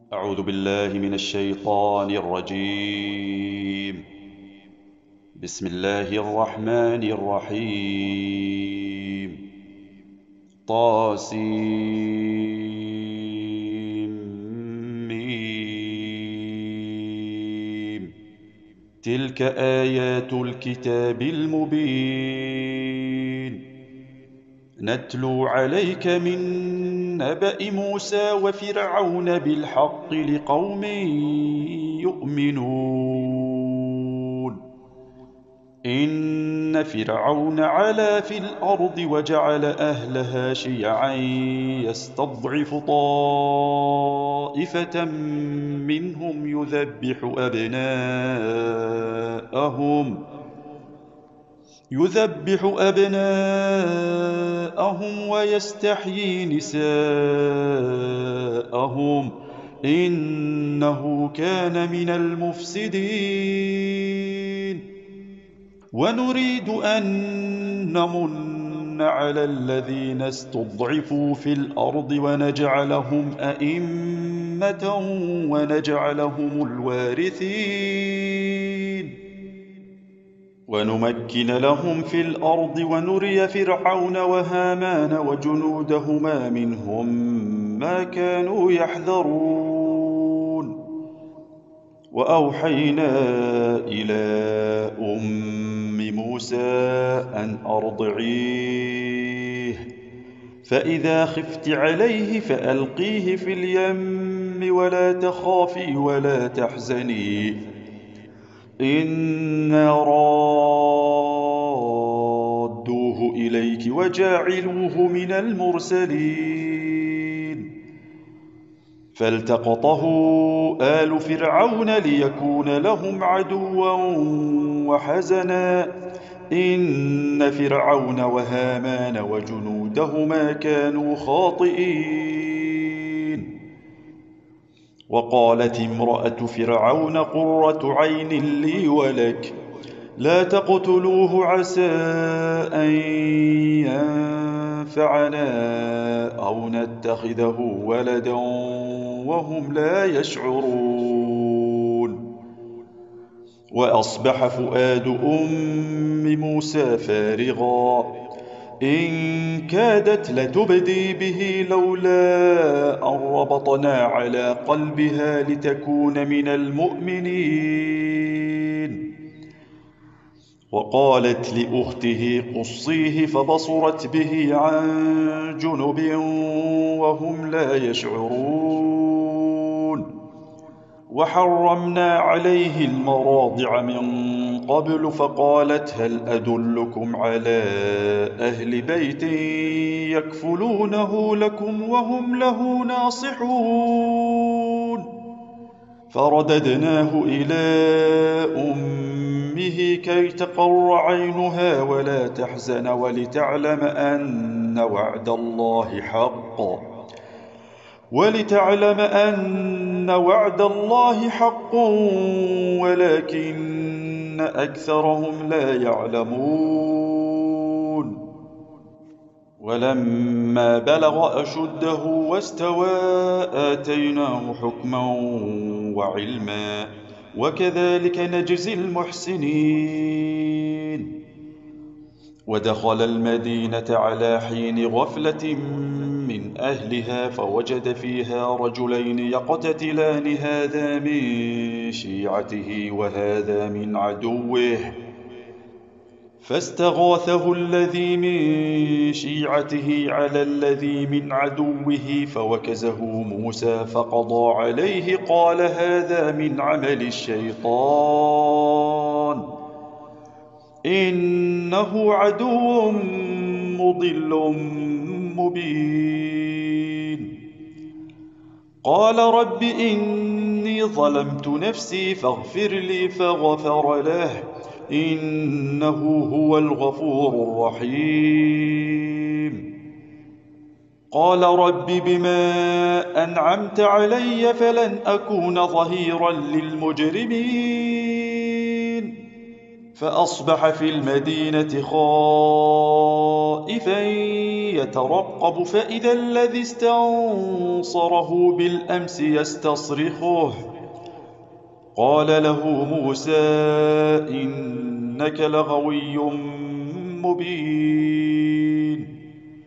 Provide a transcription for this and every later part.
أعوذ بالله من الشيطان الرجيم. بسم الله الرحمن الرحيم. طاسيم. تلك آيات الكتاب المبين. نتلو عليك من نبأ موسى وفرعون بالحق لقوم يؤمنون. إن فرعون علا في الأرض وجعل أهلها شيعا يستضعف طائفة منهم يذبح أبناءهم ويستحيي نساءهم إنه كان من المفسدين. ونريد أن نمن على الذين استضعفوا في الأرض ونجعلهم أئمة ونجعلهم الوارثين ونمكن لهم في الأرض ونري فرعون وهامان وجنودهما منهم ما كانوا يحذرون. وأوحينا إلى أم موسى أن أرضعيه فإذا خفت عليه فألقيه في اليم ولا تخافي ولا تحزني إنا رادوه إليك وجاعلوه من المرسلين. فالتقطه آل فرعون ليكون لهم عدوا وحزنا إن فرعون وهامان وجنودهما كانوا خاطئين. وقالت امرأة فرعون قرة عين لي ولك لا تقتلوه عسى أن ينفعنا أو نتخذه ولدا وهم لا يشعرون. وأصبح فؤاد أم موسى فارغا إن كادت لتبدي به لولا أن ربطنا على قلبها لتكون من المؤمنين. وقالت لأخته قصيه فبصرت به عن جنب وهم لا يشعرون. وحرمنا عليه المراضع من قبل فقالت هل أدلكم على أهل بيت يكفلونه لكم وهم له ناصحون. فرددناه إلى أمه كي تقر عينها ولا تحزن ولتعلم أن وعد الله حق ولكن أكثرهم لا يعلمون. ولما بلغ أشده واستوى آتيناه حكما وعلما وكذلك نجزي المحسنين. ودخل المدينة على حين غفلة من أهلها فوجد فيها رجلين يقتتلان هذا من شيعته وهذا من عدوه فاستغاثه الذي من شيعته على الذي من عدوه فوكزه موسى فقضى عليه قال هذا من عمل الشيطان إنه عدو مضل مبين. قال رب إني ظلمت نفسي فاغفر لي فغفر له إنه هو الغفور الرحيم. قال رب بما أنعمت علي فلن أكون ظهيرا للمجرمين فأصبح في المدينة خائفا يترقب فإذا الذي استنصره بالأمس يستصرخه. قال له موسى إنك لغوي مبين.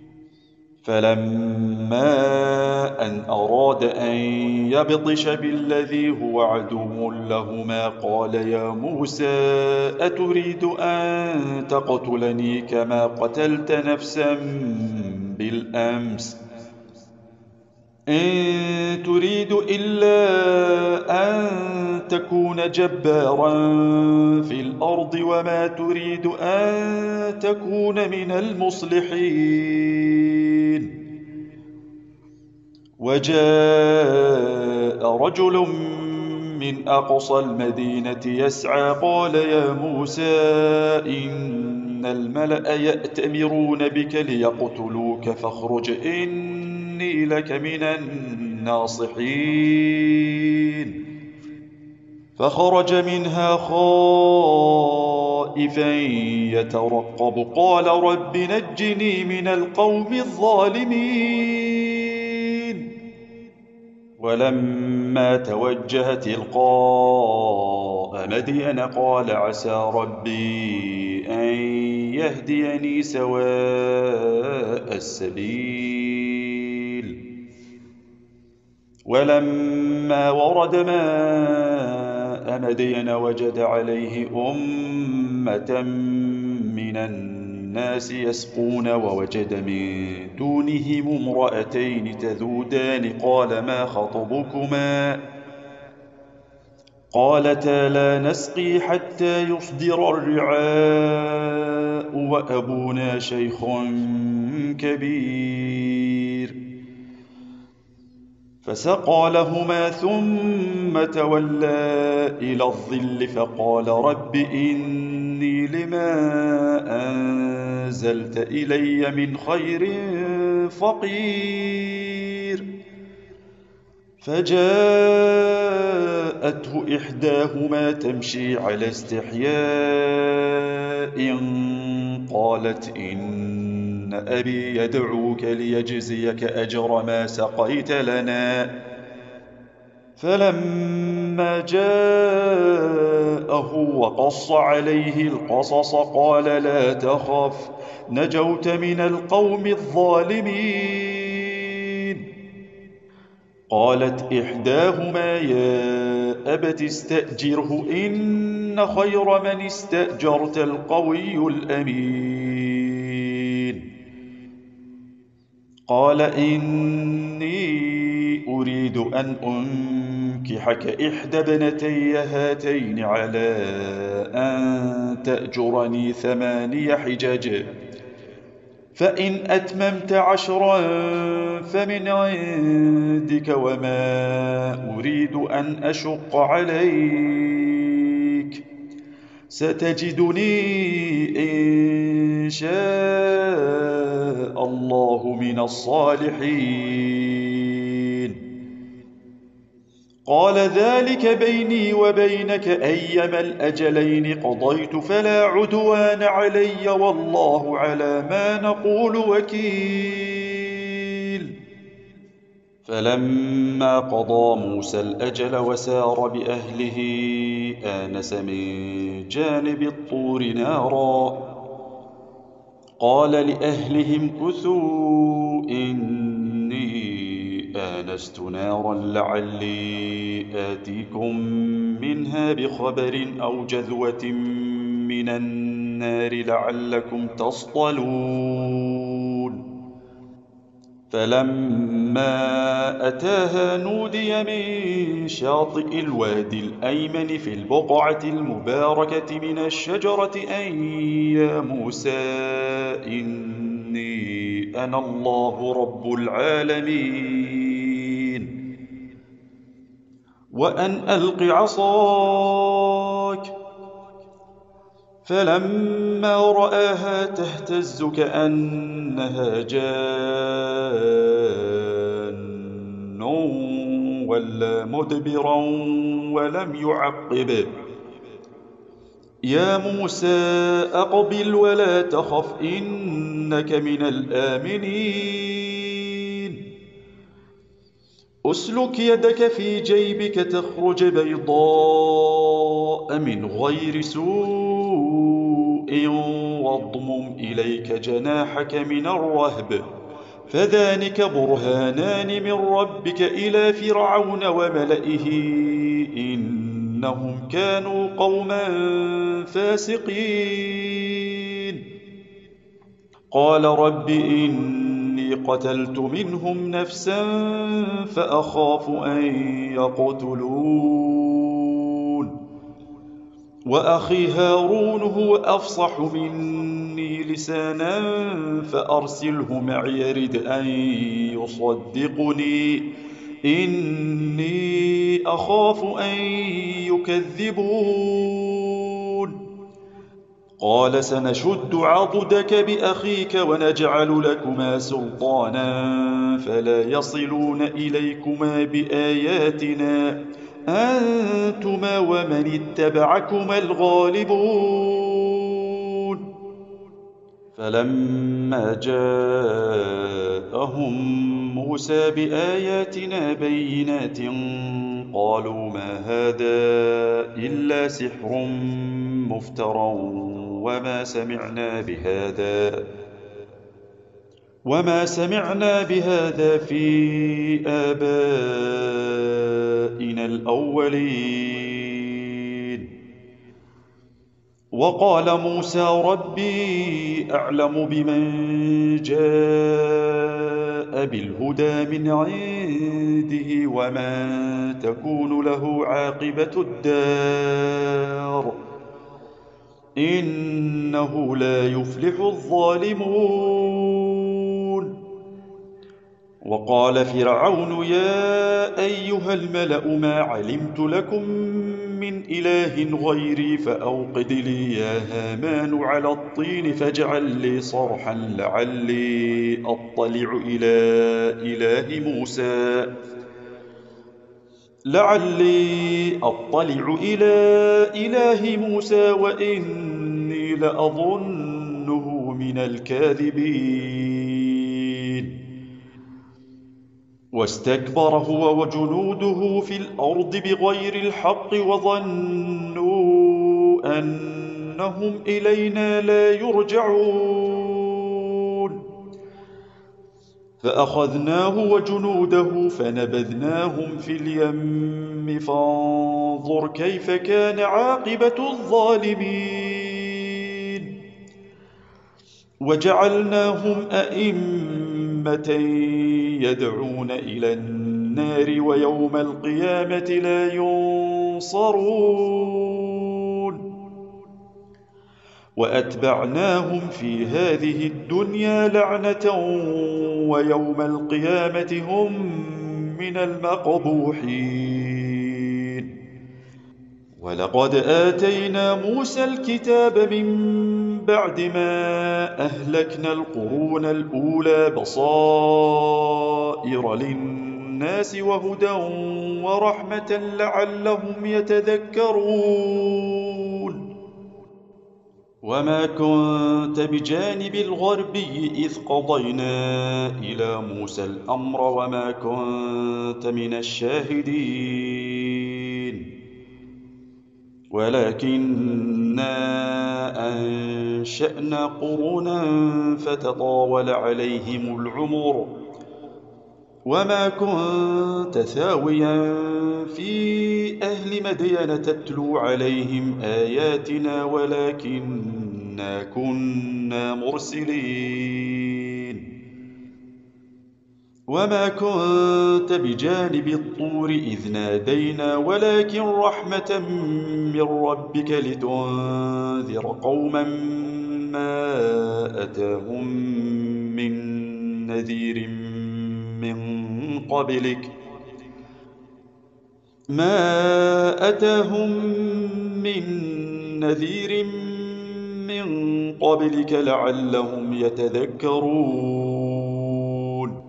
فلما أن أراد أن يبطش بالذي هو عدو لهما قال يا موسى أتريد أن تقتلني كما قتلت نفسا بالأمس إن تريد إلا أن تكون جبارا في الأرض وما تريد أن تكون من المصلحين. وجاء رجل من أقصى المدينة يسعى قال يا موسى إن الملأ يأتمرون بك ليقتلوك فاخرج إني لك من الناصحين. فخرج منها خائفا يترقب قال رب نجني من القوم الظالمين. ولما توجه تلقاء مدين قال عسى ربي أن يهديني سواء السبيل. ولما ورد ماء مدين وجد عليه أمة من الناس يسقون ووجد من دونهم امرأتين تذودان قال ما خطبكما قالتا لا نسقي حتى يصدر الرعاء وأبونا شيخ كبير. فسقى لهما ثم تولى إلى الظل فقال رب إني لما أنزلت إلي من خير فقير. فجاءته إحداهما تمشي على استحياء قالت إن أبي يدعوك ليجزيك أجر ما سقيت لنا. فلما جاءه وقص عليه القصص قال لا تخف نجوت من القوم الظالمين. قالت إحداهما يا أبت استأجره إن خير من استأجرت القوي الأمين. قال إني أريد أن أنكحك إحدى ابنتي هاتين على أن تأجرني 8 حجج فإن أتممت 10 فمن عندك وما أريد أن أشق عليك ستجدني إن شاء الله من الصالحين. قال ذلك بيني وبينك أيما الأجلين قضيت فلا عدوان علي والله على ما نقول وكيل. فلما قضى موسى الأجل وسار بأهله آنس من جانب الطور نارا قال لأهلهم كثوا إني آنست نارا لعلي آتيكم منها بخبر أو جذوة من النار لعلكم تصطلون. فلما أتاها نودي من شاطئ الوادي الأيمن في البقعة المباركة من الشجرة أن يا موسى إني أنا الله رب العالمين وأن ألق عصاك. فلما رآها تهتز كأنها جان ولا مدبرا ولم يعقب يا موسى أقبل ولا تخف إنك من الآمنين أسلك يدك في جيبك تخرج بيضاء من غير سوء واضمم إليك جناحك من الرهب فذلك برهانان من ربك إلى فرعون وملئه إنهم كانوا قوما فاسقين قال رب إني قتلت منهم نفسا فأخاف أن يقتلون وأخي هارون هو أفصح مني لسانا فأرسله معي يرد أن يصدقني إني أخاف أن يكذبون قال سنشد عضدك بأخيك ونجعل لكما سلطانا فلا يصلون إليكما بآياتنا أنتما ومن اتبعكما الغالبون فلما جاءهم موسى بآياتنا بينات قالوا ما هذا إلا سحر مفترى وما سمعنا بهذا في آبائنا الأولين وقال موسى ربي أعلم بمن جاء بالهدى من عنده ومن تكون له عاقبة الدار إنه لا يفلح الظالمون وقال فرعون يا أيها الملأ ما علمت لكم من إله غيري فأوقد لي يا هامان على الطين فاجعل لي صرحا لعلي أطلع إلى إله موسى وإني لأظنه من الكاذبين واستكبر هو وجنوده في الأرض بغير الحق وظنوا أنهم إلينا لا يرجعون فأخذناه وجنوده فنبذناهم في اليم فانظر كيف كان عاقبة الظالمين وجعلناهم أئمة يدعون إلى النار ويوم القيامة لا ينصرون وأتبعناهم في هذه الدنيا لعنة ويوم القيامة هم من المقبوحين ولقد آتينا موسى الكتاب من بعد ما أهلكنا القرون الأولى بصائر للناس وهدى ورحمة لعلهم يتذكرون وما كنت بجانب الغربي إذ قضينا إلى موسى الأمر وما كنت من الشاهدين ولكننا أنشأنا قرونا فتطاول عليهم العمر وما كنت ثاويا في أهل مدين تتلو عليهم آياتنا ولكننا كنا مرسلين وما كنت بجانب الطور إذ نادينا ولكن رحمة من ربك لتنذر قوما ما أتاهم من نذير من قبلك لعلهم يتذكرون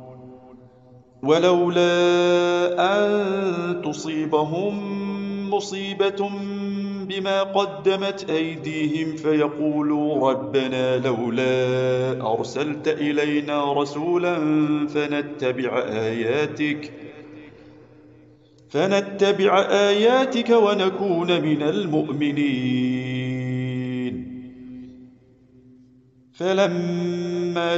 ولولا أن تصيبهم مصيبة بما قدمت أيديهم فيقولوا ربنا لولا أرسلت إلينا رسولا فنتبع آياتك ونكون من المؤمنين. فلما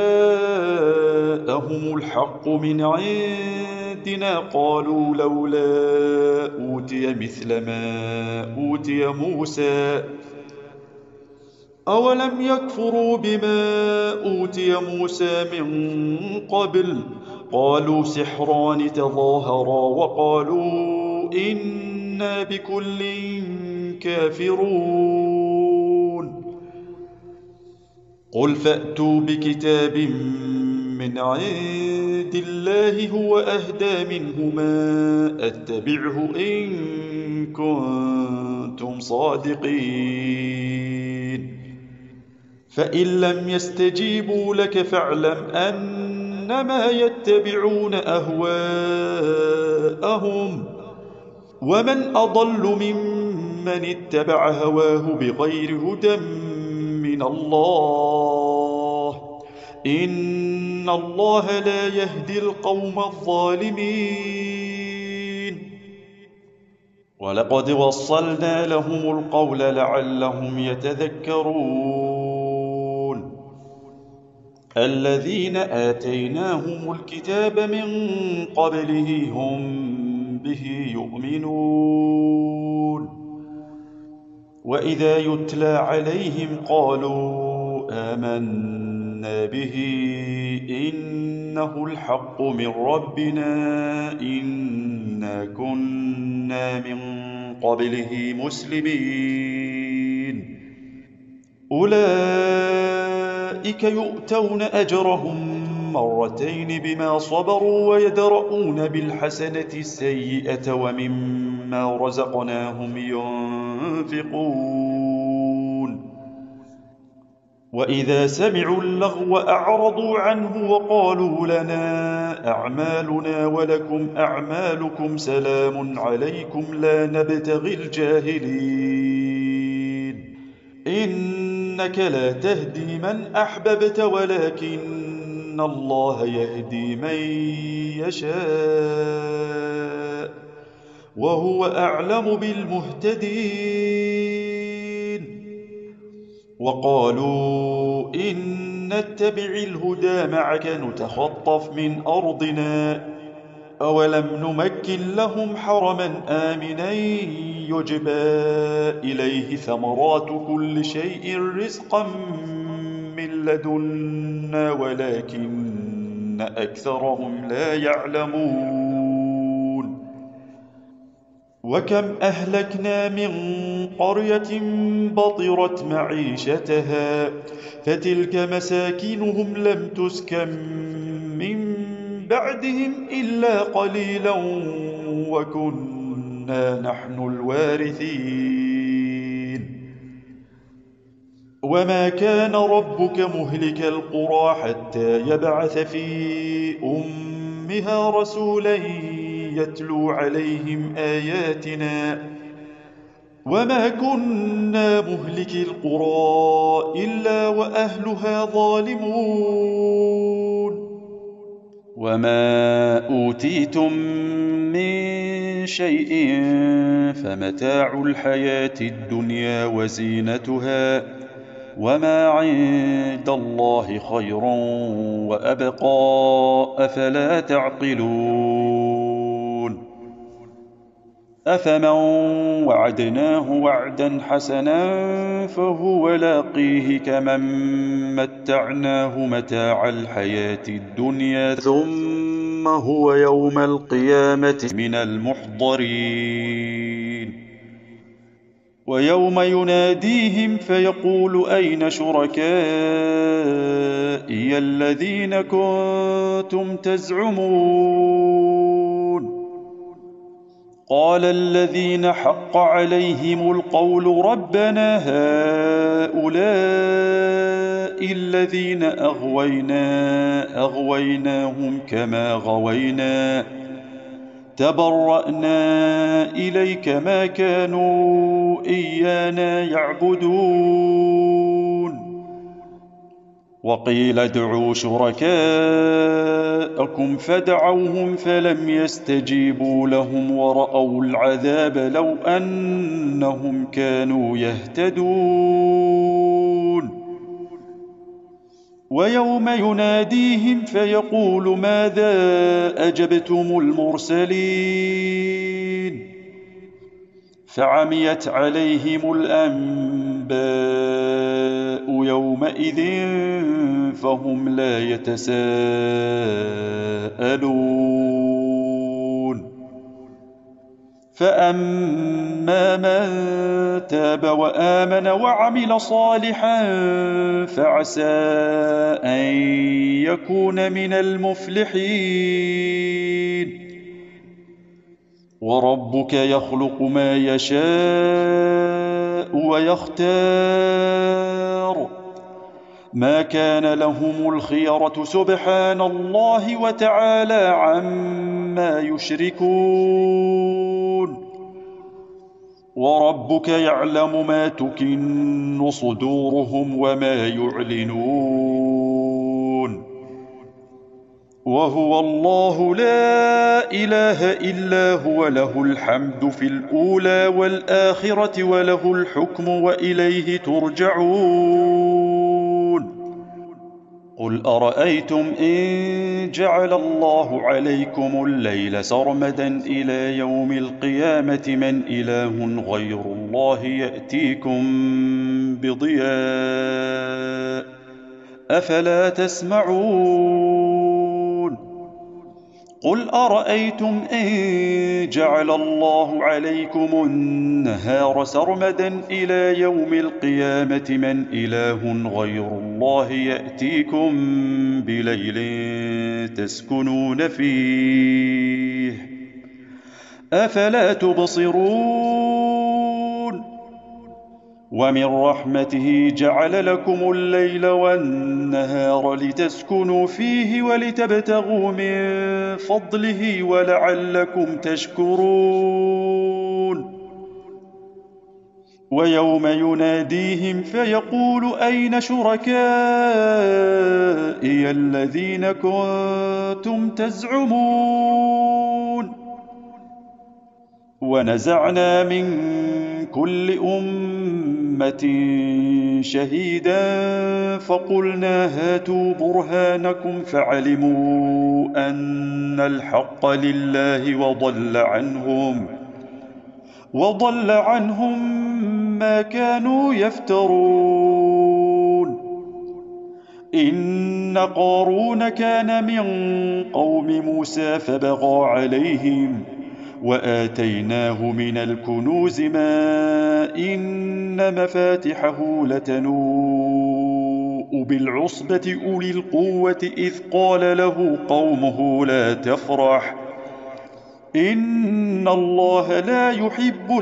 جاءهم الحق من عندنا قالوا لولا أوتي مثل ما أوتي موسى أولم يكفروا بما أوتي موسى من قبل قالوا سحران تظاهرا وقالوا إنا بكل كافرون. قل فأتوا بكتاب من عند الله هو أهدى منهما أتبعه إن كنتم صادقين. فإن لم يستجيبوا لك فاعلم أنما يتبعون أهواءهم ومن أضل ممن اتبع هواه بغير هدى من الله إن الله لا يهدي القوم الظالمين. ولقد وصلنا لهم القول لعلهم يتذكرون. الذين آتيناهم الكتاب من قبله هم به يؤمنون وإذا يتلى عليهم قالوا آمنا به إنه الحق من ربنا إنا كنا من قبله مسلمين. أولئك يؤتون أجرهم مرتين بما صبروا ويدرؤون بالحسنة السيئة ومما رزقناهم ينفقون. وإذا سمعوا اللغو أعرضوا عنه وقالوا لنا أعمالنا ولكم أعمالكم سلام عليكم لا نبتغي الجاهلين. إنك لا تهدي من أحببت ولكن الله يهدي من يشاء وهو أعلم بالمهتدين. وقالوا إن نتبع الهدى معك نتخطف من أرضنا أولم نمكن لهم حرما آمنا يجبى إليه ثمرات كل شيء رزقا من لدنا ولكن أكثرهم لا يعلمون. وكم أهلكنا من قرية بطرت معيشتها فتلك مساكنهم لم تسكن من بعدهم إلا قليلا وكنا نحن الوارثين. وما كان ربك مهلك القرى حتى يبعث في أمها رسولا يتلو عليهم آياتنا وما كنا مهلك القرى إلا وأهلها ظالمون. وما أوتيتم من شيء فمتاع الحياة الدنيا وزينتها وما عند الله خير وأبقى أفلا تعقلون. أفمن وعدناه وعدا حسنا فهو لاقيه كمن متعناه متاع الحياة الدنيا ثم هو يوم القيامة من المحضرين. ويوم يناديهم فيقول أين شركائي الذين كنتم تزعمون قال الذين حق عليهم القول ربنا هؤلاء الذين أغويناهم كما غوينا تبرأنا إليك ما كانوا إيانا يعبدون وقيل ادعوا شركاءكم فدعوهم فلم يستجيبوا لهم ورأوا العذاب لو أنهم كانوا يهتدون ويوم يناديهم فيقول ماذا أجبتم المرسلين فعميت عليهم الأنباء يومئذ فهم لا يتساءلون فأما من تاب وآمن وعمل صالحا فعسى أن يكون من المفلحين وربك يخلق ما يشاء ويختار ما كان لهم الخيرة سبحان الله وتعالى عما يشركون وربك يعلم ما تكن صدورهم وما يعلنون وهو الله لا إله إلا هو له الحمد في الأولى والآخرة وله الحكم وإليه ترجعون قل أرأيتم إن جعل الله عليكم الليل سرمدا إلى يوم القيامة من إله غير الله يأتيكم بضياء أفلا تسمعون قل أرأيتم إن جعل الله عليكم النهار سرمدا إلى يوم القيامة من إله غير الله يأتيكم بليل تسكنون فيه أفلا تبصرون ومن رحمته جعل لكم الليل والنهار لتسكنوا فيه ولتبتغوا من فضله ولعلكم تشكرون ويوم يناديهم فيقول أين شركائي الذين كنتم تزعمون ونزعنا من كل أمة شهيدا فقلنا هاتوا برهانكم فعلموا أن الحق لله وضل عنهم ما كانوا يفترون إن قارون كان من قوم موسى فبغى عليهم وآتيناه من الكنوز ما إن مفاتحه لتنوء بالعصبة أولي القوة إذ قال له قومه لا تفرح إن الله لا يحب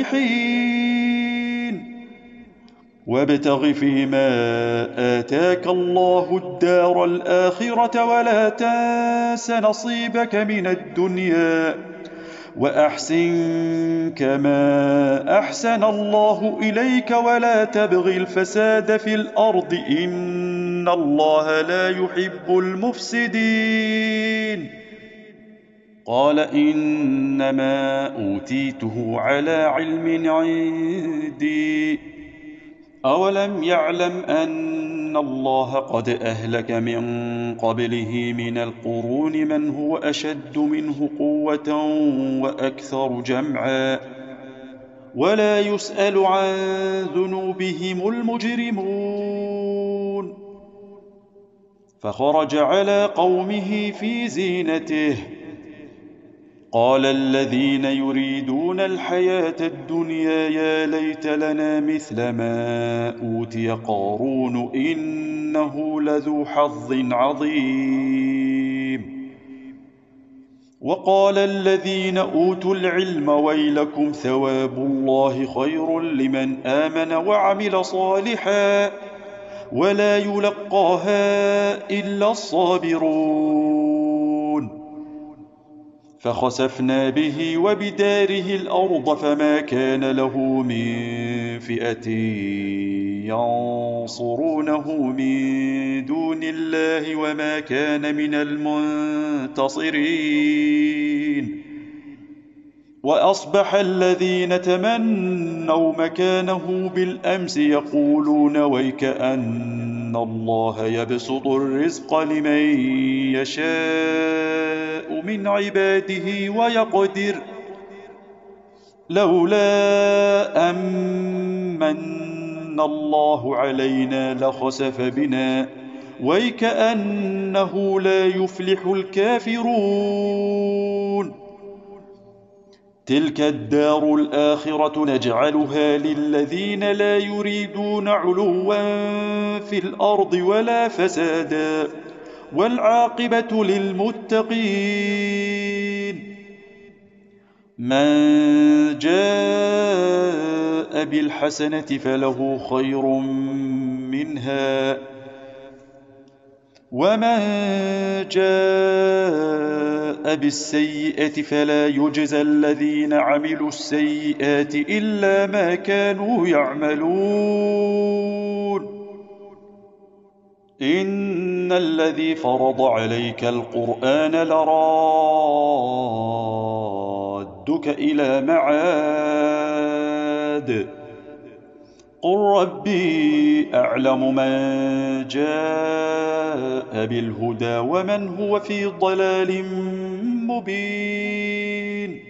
الفرحين وابتغ فيما آتاك الله الدار الآخرة ولا تنس نصيبك من الدنيا وأحسن كما أحسن الله إليك ولا تبغ الفساد في الأرض إن الله لا يحب المفسدين قال إنما أوتيته على علم عندي أولم يعلم أن الله قد أهلك من قبله من القرون من هو أشد منه قوة وأكثر جمعا ولا يسأل عن ذنوبهم المجرمون فخرج على قومه في زينته قال الذين يريدون الحياة الدنيا يا ليت لنا مثل ما أوتي قارون إنه لذو حظ عظيم وقال الذين أوتوا العلم ويلكم ثواب الله خير لمن آمن وعمل صالحا ولا يلقاها إلا الصابرون فخسفنا به وبداره الأرض فما كان له من فئة ينصرونه من دون الله وما كان من المنتصرين. وأصبح الذين تمنوا مكانه بالأمس يقولون ويكأن الله يبسط الرزق لمن يشاء من عباده ويقدر لولا أمن الله علينا لخسف بنا ويكأنه لا يفلح الكافرون. تلك الدار الآخرة نجعلها للذين لا يريدون علوا في الأرض ولا فسادا والعاقبة للمتقين. من جاء بالحسنة فله خير منها ومن جاء بالسيئة فلا يجزى الذين عملوا السيئات إلا ما كانوا يعملون. إن الذي فرض عليك القرآن لرادك إلى معاد قل ربي أعلم من جاء بالهدى ومن هو في ضلال مبين.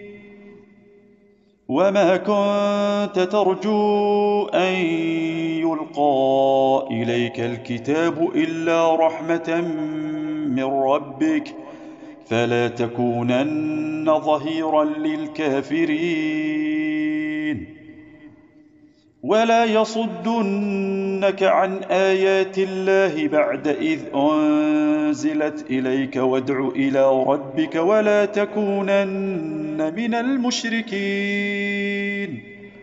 وما كنت ترجو أن يلقى إليك الكتاب إلا رحمة من ربك فلا تكونن ظهيرا للكافرين. ولا يصدنك عن آيات الله بعد إذ أنزلت إليك وادع إلى ربك ولا تكونن من المشركين.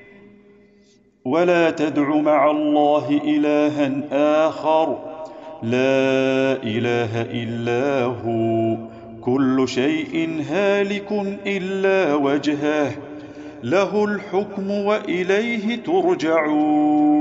ولا تدع مع الله إلها آخر لا إله إلا هو كل شيء هالك إلا وجهه له الحكم وإليه ترجعون.